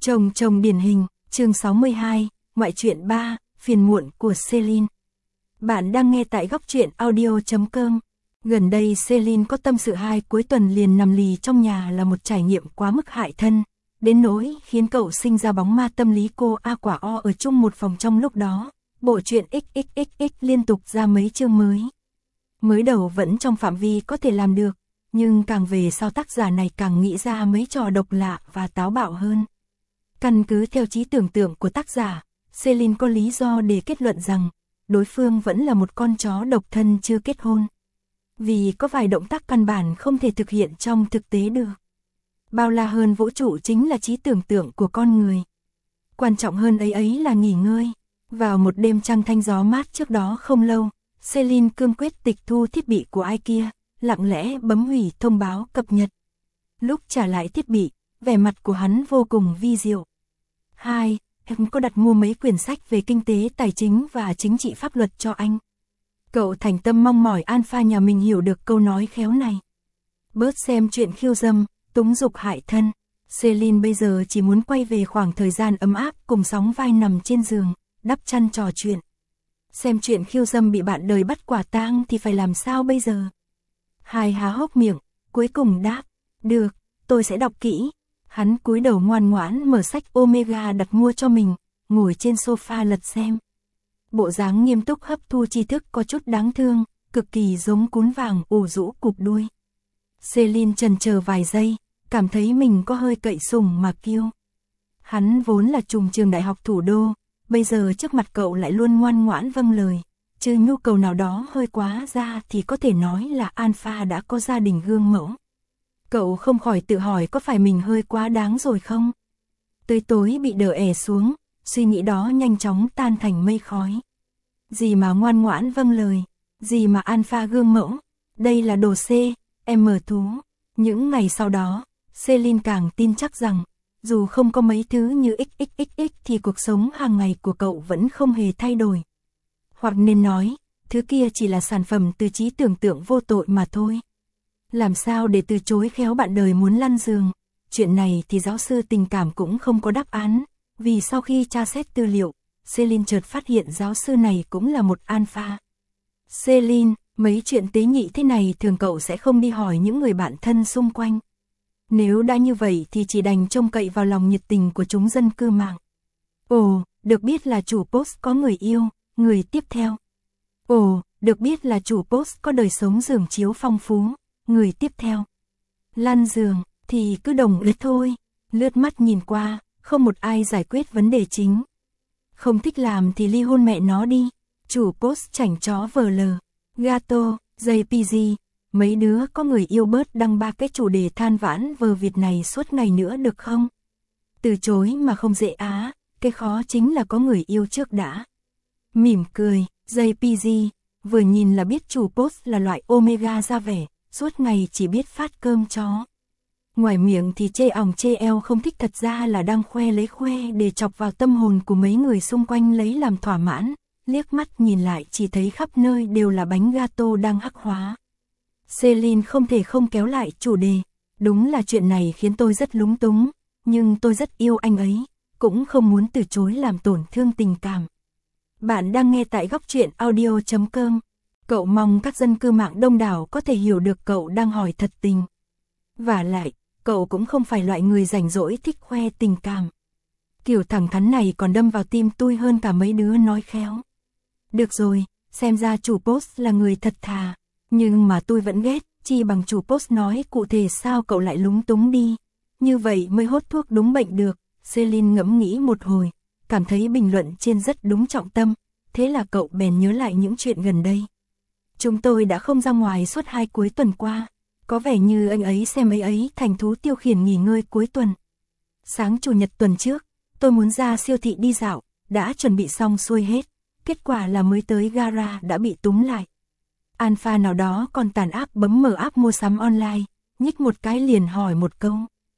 Chồng điển hình, chương 62, ngoại truyện 3, phiền muộn của Celine. Bạn đang nghe tại góc truyện audio.com. Gần đây Celine có tâm sự cuối tuần liền nằm lì trong nhà là một trải nghiệm quá mức hại thân, đến nỗi khiến cậu sinh ra bóng ma tâm lý cô A quả O ở chung một phòng trong lúc đó. Bộ truyện XXXX liên tục ra mấy chương mới. Mới đầu vẫn trong phạm vi có thể làm được, nhưng càng về sau tác giả này càng nghĩ ra mấy trò độc lạ và táo bạo hơn. Căn cứ theo trí tưởng tượng của tác giả, Celine có lý do để kết luận rằng đối phương vẫn là một con chó độc thân chưa kết hôn. Vì có vài động tác căn bản không thể thực hiện trong thực tế được. Bao la hơn vũ trụ chính là trí tưởng tượng của con người. Quan trọng hơn ấy là nghỉ ngơi. Vào một đêm trăng thanh gió mát trước đó không lâu, Celine cương quyết tịch thu thiết bị của ai kia, lặng lẽ bấm hủy thông báo cập nhật. Lúc trả lại thiết bị, vẻ mặt của hắn vô cùng vi diệu. Em có đặt mua mấy quyển sách về kinh tế tài chính và chính trị pháp luật cho anh. Cậu thành tâm mong mỏi Alpha nhà mình hiểu được câu nói khéo này. Bớt xem chuyện khiêu dâm, túng dục hại thân. Celine bây giờ chỉ muốn quay về khoảng thời gian ấm áp cùng sóng vai nằm trên giường, đắp chăn trò chuyện. Xem chuyện khiêu dâm bị bạn đời bắt quả tang thì phải làm sao bây giờ? Hai há hốc miệng, cuối cùng đáp, được, tôi sẽ đọc kỹ. Hắn cúi đầu ngoan ngoãn mở sách Omega đặt mua cho mình, ngồi trên sofa lật xem. Bộ dáng nghiêm túc hấp thu tri thức có chút đáng thương, cực kỳ giống cún vàng ủ rũ cụp đuôi. Celine chần chờ vài giây, cảm thấy mình có hơi cậy sùng mà kiêu. Hắn vốn là trùm trường đại học thủ đô, bây giờ trước mặt cậu lại luôn ngoan ngoãn vâng lời. Trừ nhu cầu nào đó hơi quá ra thì có thể nói là Alpha đã có gia đình gương mẫu. Cậu không khỏi tự hỏi có phải mình hơi quá đáng rồi không? Tới tối bị đờ ẻ xuống, suy nghĩ đó nhanh chóng tan thành mây khói. Gì mà ngoan ngoãn vâng lời, gì mà Alpha gương mẫu, đây là đồ C, M thú. Những ngày sau đó, Celine càng tin chắc rằng, dù không có mấy thứ như XXXX thì cuộc sống hàng ngày của cậu vẫn không hề thay đổi. Hoặc nên nói, thứ kia chỉ là sản phẩm từ trí tưởng tượng vô tội mà thôi. Làm sao để từ chối khéo bạn đời muốn lăn giường? Chuyện này thì giáo sư tình cảm cũng không có đáp án, vì sau khi tra xét tư liệu, Celine chợt phát hiện giáo sư này cũng là một Alpha. Celine, mấy chuyện tế nhị thế này thường cậu sẽ không đi hỏi những người bạn thân xung quanh. Nếu đã như vậy thì chỉ đành trông cậy vào lòng nhiệt tình của chúng dân cư mạng. Ồ, được biết là chủ post có người yêu, người tiếp theo. Ồ, được biết là chủ post có đời sống giường chiếu phong phú, người tiếp theo. Lăn giường, thì cứ đồng ý thôi. Lướt mắt nhìn qua, không một ai giải quyết vấn đề chính. Không thích làm thì ly hôn mẹ nó đi. Chủ post chảnh chó vờ lờ. Gato, JPG. Mấy đứa có người yêu bớt đăng 3 cái chủ đề than vãn vờ Việt này suốt ngày nữa được không? Từ chối mà không dễ á, cái khó chính là có người yêu trước đã. Mỉm cười, JPG, vừa nhìn là biết chủ post là loại Omega ra vẻ, suốt ngày chỉ biết phát cơm chó. Ngoài miệng thì chê ỏng chê eo không thích, thật ra là đang khoe để chọc vào tâm hồn của mấy người xung quanh lấy làm thỏa mãn. Liếc mắt nhìn lại chỉ thấy khắp nơi đều là bánh gato đang hắc hóa. Celine không thể không kéo lại chủ đề. Đúng là chuyện này khiến tôi rất lúng túng, nhưng tôi rất yêu anh ấy, cũng không muốn từ chối làm tổn thương tình cảm. Bạn đang nghe tại góc truyện audio.com. Cậu mong các dân cư mạng đông đảo có thể hiểu được cậu đang hỏi thật tình. Vả lại, cậu cũng không phải loại người rảnh rỗi thích khoe tình cảm. Kiểu thẳng thắn này còn đâm vào tim tôi hơn cả mấy đứa nói khéo. Được rồi, xem ra chủ post là người thật thà. Nhưng mà tôi vẫn ghét, chi bằng chủ post nói cụ thể sao cậu lại lúng túng đi. Như vậy mới hốt thuốc đúng bệnh được. Celine ngẫm nghĩ một hồi, cảm thấy bình luận trên rất đúng trọng tâm. Thế là cậu bèn nhớ lại những chuyện gần đây. Chúng tôi đã không ra ngoài suốt 2 cuối tuần qua. Có vẻ như anh ấy xem ấy thành thú tiêu khiển nghỉ ngơi cuối tuần. Sáng chủ nhật tuần trước, tôi muốn ra siêu thị đi dạo, đã chuẩn bị xong xuôi hết. Kết quả là mới tới gara đã bị túm lại. Alpha nào đó còn tàn ác bấm mở app mua sắm online, nhích một cái liền hỏi một câu.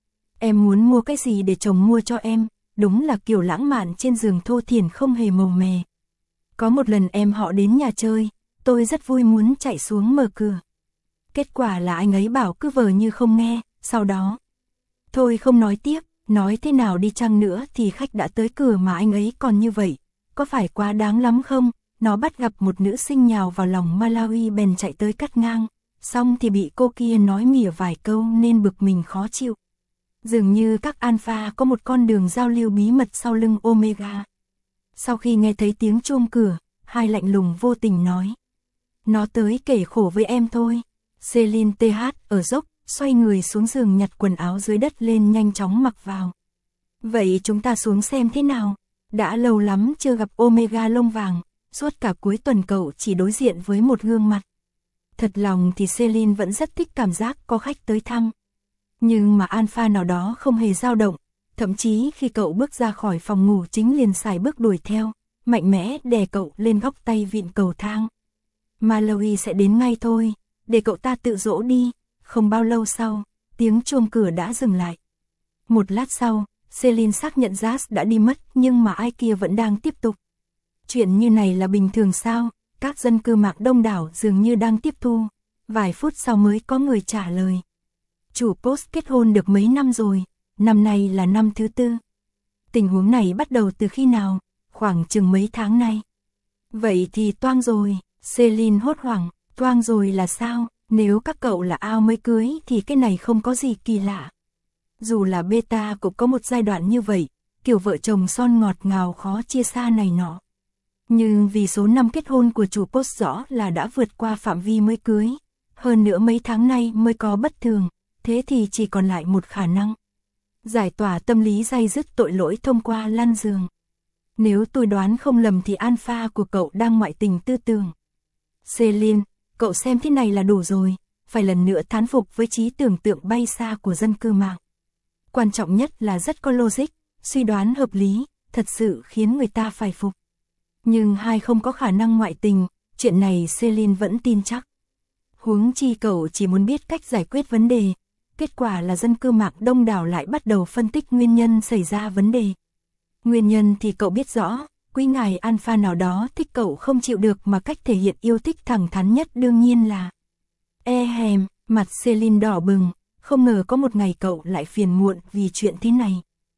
Em muốn mua cái gì để chồng mua cho em? Đúng là kiểu lãng mạn trên giường thô thiển không hề màu mè. Có một lần em họ đến nhà chơi, tôi rất vui muốn chạy xuống mở cửa. Kết quả là anh ấy bảo cứ vờ như không nghe, sau đó. Thôi không nói tiếp, Nói thế nào đi chăng nữa thì khách đã tới cửa mà anh ấy còn như vậy, có phải quá đáng lắm không? Nó bắt gặp một nữ sinh nhào vào lòng Malawi bèn chạy tới cắt ngang, xong thì bị cô kia nói mỉa vài câu nên bực mình khó chịu. Dường như các alpha có một con đường giao lưu bí mật sau lưng Omega. Sau khi nghe thấy tiếng chuông cửa, hai lạnh lùng vô tình nói. Nó tới kể khổ với em thôi. Celine TH ở dốc, xoay người xuống giường nhặt quần áo dưới đất lên nhanh chóng mặc vào. Vậy chúng ta xuống xem thế nào? Đã lâu lắm chưa gặp Omega lông vàng, suốt cả cuối tuần cậu chỉ đối diện với một gương mặt. Thật lòng thì Celine vẫn rất thích cảm giác có khách tới thăm. Nhưng mà alpha nào đó không hề dao động, thậm chí khi cậu bước ra khỏi phòng ngủ chính liền xài bước đuổi theo, mạnh mẽ đè cậu lên góc tay vịn cầu thang. Malawi sẽ đến ngay thôi, để cậu ta tự dỗ đi. Không bao lâu sau, tiếng chuông cửa đã dừng lại. Một lát sau, Celine xác nhận Jazz đã đi mất nhưng mà ai kia vẫn đang tiếp tục. Chuyện như này là bình thường sao? Các dân cư mạng đông đảo dường như đang tiếp thu. Vài phút sau mới có người trả lời. Chủ post kết hôn được mấy năm rồi, năm nay là năm thứ 4. Tình huống này bắt đầu từ khi nào? Khoảng chừng mấy tháng nay. Vậy thì toang rồi, Celine hốt hoảng, toang rồi là sao? Nếu các cậu là ao mới cưới thì cái này không có gì kỳ lạ. Dù là beta cũng có một giai đoạn như vậy, kiểu vợ chồng son ngọt ngào khó chia xa này nọ. Nhưng vì số năm kết hôn của chủ post rõ là đã vượt qua phạm vi mới cưới, hơn nữa mấy tháng nay mới có bất thường, thế thì chỉ còn lại một khả năng. Giải tỏa tâm lý day dứt tội lỗi thông qua lăn giường. Nếu tôi đoán không lầm thì alpha của cậu đang ngoại tình tư tưởng. Celine, cậu xem thế này là đủ rồi, phải lần nữa thán phục với trí tưởng tượng bay xa của dân cư mạng. Quan trọng nhất là rất có logic, suy đoán hợp lý, thật sự khiến người ta phải phục. Nhưng hai không có khả năng ngoại tình, chuyện này Celine vẫn tin chắc. Huống chi cậu chỉ muốn biết cách giải quyết vấn đề, kết quả là dân cư mạng đông đảo lại bắt đầu phân tích nguyên nhân xảy ra vấn đề. Nguyên nhân thì cậu biết rõ, quý ngài alpha nào đó thích cậu không chịu được mà cách thể hiện yêu thích thẳng thắn nhất đương nhiên là mặt Celine đỏ bừng, không ngờ có một ngày cậu lại phiền muộn vì chuyện thế này.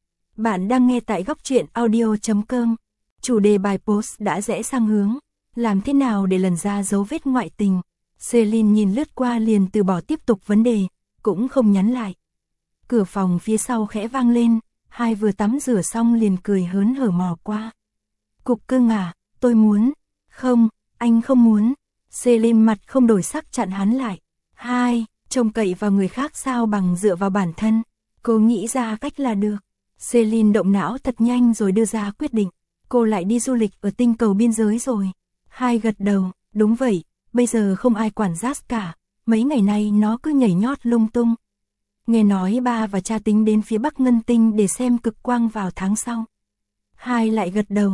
Bạn đang nghe tại góc truyện audio.com. Chủ đề bài post đã rẽ sang hướng, làm thế nào để lần ra dấu vết ngoại tình. Celine nhìn lướt qua liền từ bỏ tiếp tục vấn đề, cũng không nhắn lại. Cửa phòng phía sau khẽ vang lên, hai vừa tắm rửa xong liền cười hớn hở mò qua. Cục cưng à, tôi muốn. Không, anh không muốn. Celine mặt không đổi sắc chặn hắn lại. Hai, trông cậy vào người khác sao bằng dựa vào bản thân. Cô nghĩ ra cách là được. Celine động não thật nhanh rồi đưa ra quyết định. Cô lại đi du lịch ở tinh cầu biên giới rồi. Hai gật đầu, đúng vậy, bây giờ không ai quản Jazz cả. Mấy ngày nay nó cứ nhảy nhót lung tung. Nghe nói ba và cha tính đến phía Bắc Ngân Tinh để xem cực quang vào tháng sau. Hai lại gật đầu,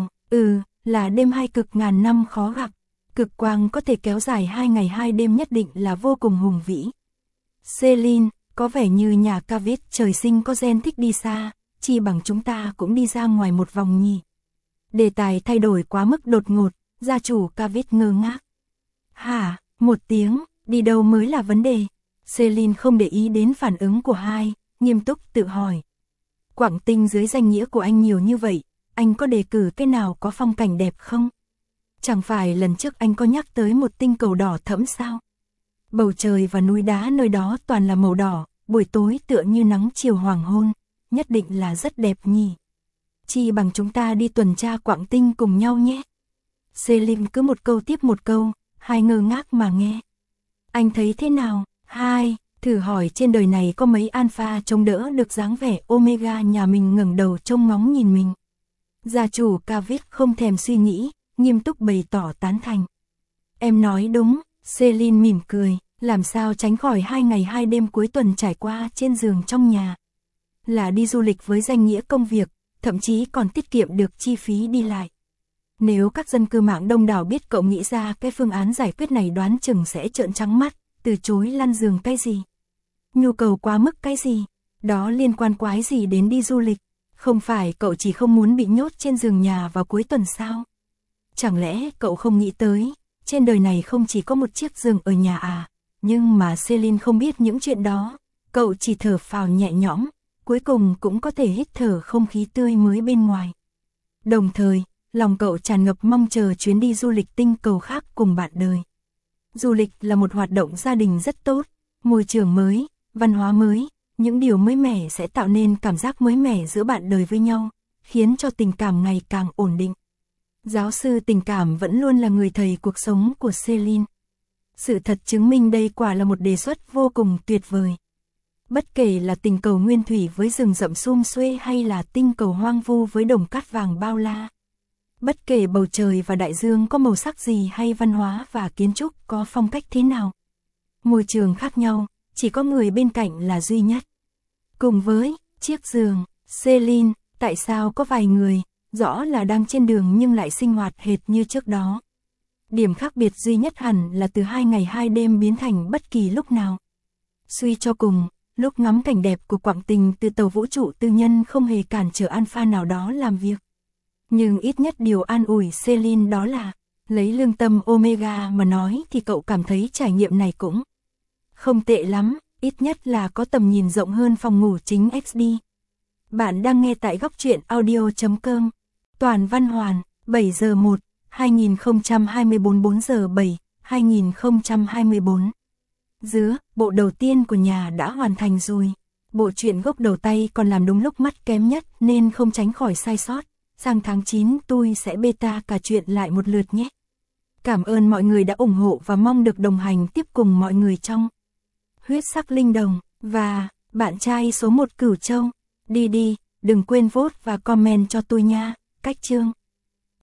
là đêm hai cực ngàn năm khó gặp. Cực quang có thể kéo dài 2 ngày 2 đêm nhất định là vô cùng hùng vĩ. Celine, có vẻ như nhà Cavitt trời sinh có gen thích đi xa, chi bằng chúng ta cũng đi ra ngoài một vòng nhỉ. Đề tài thay đổi quá mức đột ngột, gia chủ Cavitt ngơ ngác. Hả, một tiếng, đi đâu mới là vấn đề? Celine không để ý đến phản ứng của hai, nghiêm túc tự hỏi. Quảng Tinh dưới danh nghĩa của anh nhiều như vậy, anh có đề cử cái nào có phong cảnh đẹp không? Chẳng phải lần trước anh có nhắc tới một tinh cầu đỏ thẫm sao? Bầu trời và núi đá nơi đó toàn là màu đỏ, buổi tối tựa như nắng chiều hoàng hôn, nhất định là rất đẹp nhỉ. Chi bằng chúng ta đi tuần tra Quảng Tinh cùng nhau nhé. Celine cứ một câu tiếp một câu, hai ngơ ngác mà nghe. Anh thấy thế nào? Hai, thử hỏi trên đời này có mấy alpha chống đỡ được dáng vẻ Omega nhà mình ngẩng đầu trông ngóng nhìn mình. Gia chủ Cavitt không thèm suy nghĩ, nghiêm túc bày tỏ tán thành. Em nói đúng, Celine mỉm cười, làm sao tránh khỏi 2 ngày 2 đêm cuối tuần trải qua trên giường trong nhà. Là đi du lịch với danh nghĩa công việc, thậm chí còn tiết kiệm được chi phí đi lại. Nếu các dân cư mạng đông đảo biết cậu nghĩ ra cái phương án giải quyết này đoán chừng sẽ trợn trắng mắt, từ chối lăn giường cái gì. Nhu cầu quá mức cái gì, đó liên quan quái gì đến đi du lịch, không phải cậu chỉ không muốn bị nhốt trên giường nhà vào cuối tuần sao? Chẳng lẽ cậu không nghĩ tới, trên đời này không chỉ có một chiếc giường ở nhà à? Nhưng mà Celine không biết những chuyện đó, cậu chỉ thở phào nhẹ nhõm, cuối cùng cũng có thể hít thở không khí tươi mới bên ngoài. Đồng thời, lòng cậu tràn ngập mong chờ chuyến đi du lịch tinh cầu khác cùng bạn đời. Du lịch là một hoạt động gia đình rất tốt, môi trường mới, văn hóa mới, những điều mới mẻ sẽ tạo nên cảm giác mới mẻ giữa bạn đời với nhau, khiến cho tình cảm ngày càng ổn định. Giáo sư tình cảm vẫn luôn là người thầy cuộc sống của Celine. Sự thật chứng minh đây quả là một đề xuất vô cùng tuyệt vời. Bất kể là tình cầu nguyên thủy với rừng rậm sum xuê hay là tinh cầu hoang vu với đồng cát vàng bao la. Bất kể bầu trời và đại dương có màu sắc gì hay văn hóa và kiến trúc có phong cách thế nào. Môi trường khác nhau, chỉ có người bên cạnh là duy nhất. Cùng với chiếc giường, Celine, tại sao có vài người, rõ là đang trên đường nhưng lại sinh hoạt hệt như trước đó. Điểm khác biệt duy nhất hẳn là từ 2 ngày 2 đêm biến thành bất kỳ lúc nào. Suy cho cùng, lúc ngắm cảnh đẹp của quãng tình từ tàu vũ trụ tư nhân không hề cản trở Alpha nào đó làm việc. Nhưng ít nhất điều an ủi Celine đó là, lấy lương tâm Omega mà nói thì cậu cảm thấy trải nghiệm này cũng không tệ lắm, ít nhất là có tầm nhìn rộng hơn phòng ngủ chính XD. Bạn đang nghe tại góc truyện audio.com. Toàn Văn Hoàn, 7 giờ 1, 2024 4 giờ 7, 2024. Bộ đầu tiên của nhà đã hoàn thành rồi. Bộ truyện gốc đầu tay còn làm đúng lúc mắt kém nhất nên không tránh khỏi sai sót. Sang tháng 9 tôi sẽ beta cả chuyện lại một lượt nhé. Cảm ơn mọi người đã ủng hộ và mong được đồng hành tiếp cùng mọi người trong Huyết Sắc Linh Đồng và bạn trai số 1 Cửu Châu. Đi, đừng quên vote và comment cho tôi nha. Cách chương